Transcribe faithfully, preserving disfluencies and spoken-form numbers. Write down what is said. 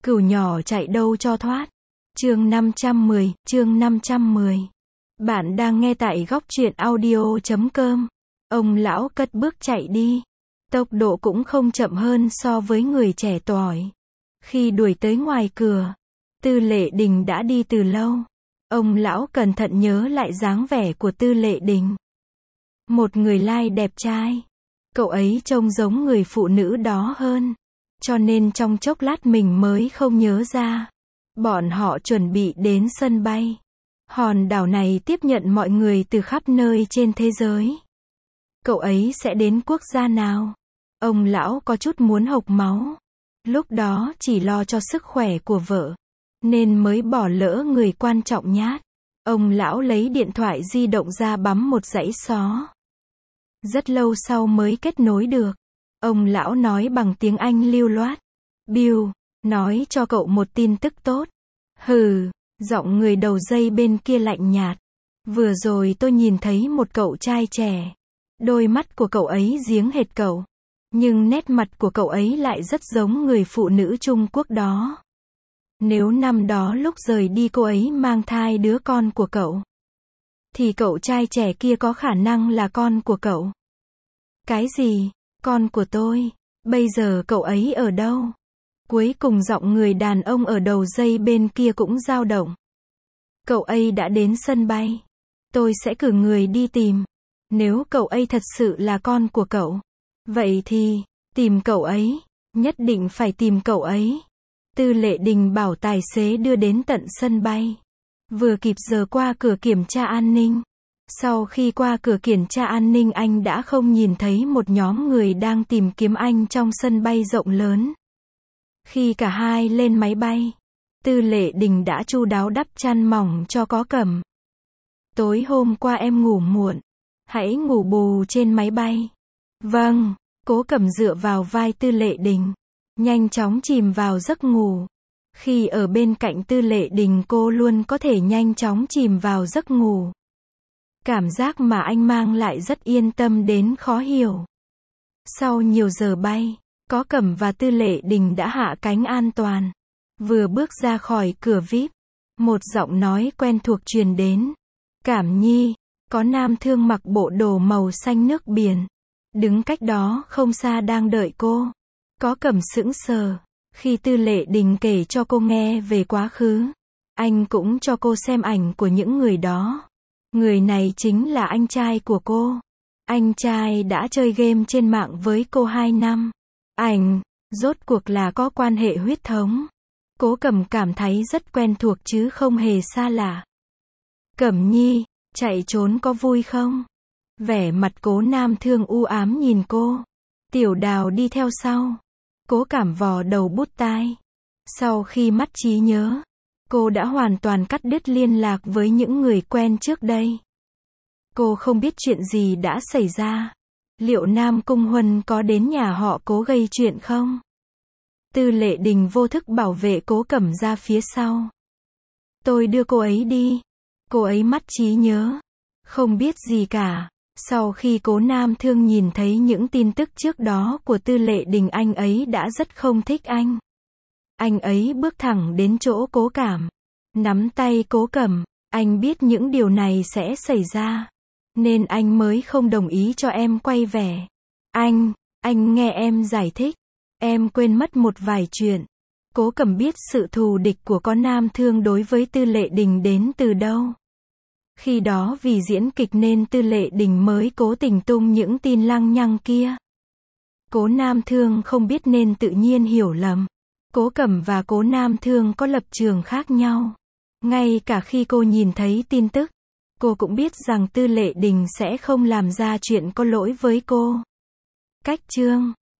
Cừu nhỏ chạy đâu cho thoát. Chương năm trăm mười, chương năm trăm mười. Bạn đang nghe tại góc truyện audio chấm com. Ông lão cất bước chạy đi. Tốc độ cũng không chậm hơn so với người trẻ tuổi. Khi đuổi tới ngoài cửa, Tư Lệ Đình đã đi từ lâu. Ông lão cẩn thận nhớ lại dáng vẻ của Tư Lệ Đình. Một người lai đẹp trai. Cậu ấy trông giống người phụ nữ đó hơn. Cho nên trong chốc lát mình mới không nhớ ra. Bọn họ chuẩn bị đến sân bay. Hòn đảo này tiếp nhận mọi người từ khắp nơi trên thế giới. Cậu ấy sẽ đến quốc gia nào? Ông lão có chút muốn hộc máu. Lúc đó chỉ lo cho sức khỏe của vợ, nên mới bỏ lỡ người quan trọng nhát. Ông lão lấy điện thoại di động ra bấm một dãy số. Rất lâu sau mới kết nối được. Ông lão nói bằng tiếng Anh lưu loát. Bill, nói cho cậu một tin tức tốt. Hừ, giọng người đầu dây bên kia lạnh nhạt. Vừa rồi tôi nhìn thấy một cậu trai trẻ. Đôi mắt của cậu ấy giếng hệt cậu. Nhưng nét mặt của cậu ấy lại rất giống người phụ nữ Trung Quốc đó. Nếu năm đó lúc rời đi cô ấy mang thai đứa con của cậu, thì cậu trai trẻ kia có khả năng là con của cậu. Cái gì? Con của tôi? Bây giờ cậu ấy ở đâu? Cuối cùng giọng người đàn ông ở đầu dây bên kia cũng dao động. Cậu ấy đã đến sân bay. Tôi sẽ cử người đi tìm. Nếu cậu ấy thật sự là con của cậu, vậy thì, tìm cậu ấy. Nhất định phải tìm cậu ấy. Tư Lệ Đình bảo tài xế đưa đến tận sân bay. Vừa kịp giờ qua cửa kiểm tra an ninh. Sau khi qua cửa kiểm tra an ninh, anh đã không nhìn thấy một nhóm người đang tìm kiếm anh trong sân bay rộng lớn. Khi cả hai lên máy bay, Tư Lệ Đình đã chu đáo đắp chăn mỏng cho Cố Cẩm. Tối hôm qua em ngủ muộn. Hãy ngủ bù trên máy bay. Vâng, Cố Cẩm dựa vào vai Tư Lệ Đình, nhanh chóng chìm vào giấc ngủ. Khi ở bên cạnh Tư Lệ Đình, cô luôn có thể nhanh chóng chìm vào giấc ngủ. Cảm giác mà anh mang lại rất yên tâm đến khó hiểu. Sau nhiều giờ bay, Cố Cẩm và Tư Lệ Đình đã hạ cánh an toàn. Vừa bước ra khỏi cửa vi ai pi, một giọng nói quen thuộc truyền đến. Cảm Nhi, có nam thương mặc bộ đồ màu xanh nước biển. Đứng cách đó không xa đang đợi cô. Cố Cẩm sững sờ. Khi Tư Lệ Đình kể cho cô nghe về quá khứ, anh cũng cho cô xem ảnh của những người đó. Người này chính là anh trai của cô. Anh trai đã chơi game trên mạng với cô hai năm. Ảnh, rốt cuộc là có quan hệ huyết thống. Cố Cẩm cảm thấy rất quen thuộc chứ không hề xa lạ. Cẩm Nhi, chạy trốn có vui không? Vẻ mặt Cố Nam Thương u ám nhìn cô. Tiểu Đào đi theo sau. Cố Cảm vò đầu bút tai. Sau khi mất trí nhớ, cô đã hoàn toàn cắt đứt liên lạc với những người quen trước đây. Cô không biết chuyện gì đã xảy ra. Liệu Nam Cung Huân có đến nhà họ Cố gây chuyện không? Tư Lệ Đình vô thức bảo vệ Cố Cẩm ra phía sau. Tôi đưa cô ấy đi. Cô ấy mất trí nhớ, không biết gì cả. Sau khi Cố Nam Thương nhìn thấy những tin tức trước đó của Tư Lệ Đình, anh ấy đã rất không thích anh. Anh ấy bước thẳng đến chỗ Cố Cảm, nắm tay Cố Cẩm. Anh biết những điều này sẽ xảy ra, nên anh mới không đồng ý cho em quay về. Anh, anh nghe em giải thích. Em quên mất một vài chuyện. Cố Cẩm biết sự thù địch của Cố Nam Thương đối với Tư Lệ Đình đến từ đâu. Khi đó vì diễn kịch nên Tư Lệ Đình mới cố tình tung những tin lăng nhăng kia. Cố Nam Thương không biết nên tự nhiên hiểu lầm. Cố Cẩm và Cố Nam Thương có lập trường khác nhau. Ngay cả khi cô nhìn thấy tin tức, cô cũng biết rằng Tư Lệ Đình sẽ không làm ra chuyện có lỗi với cô. Cách chương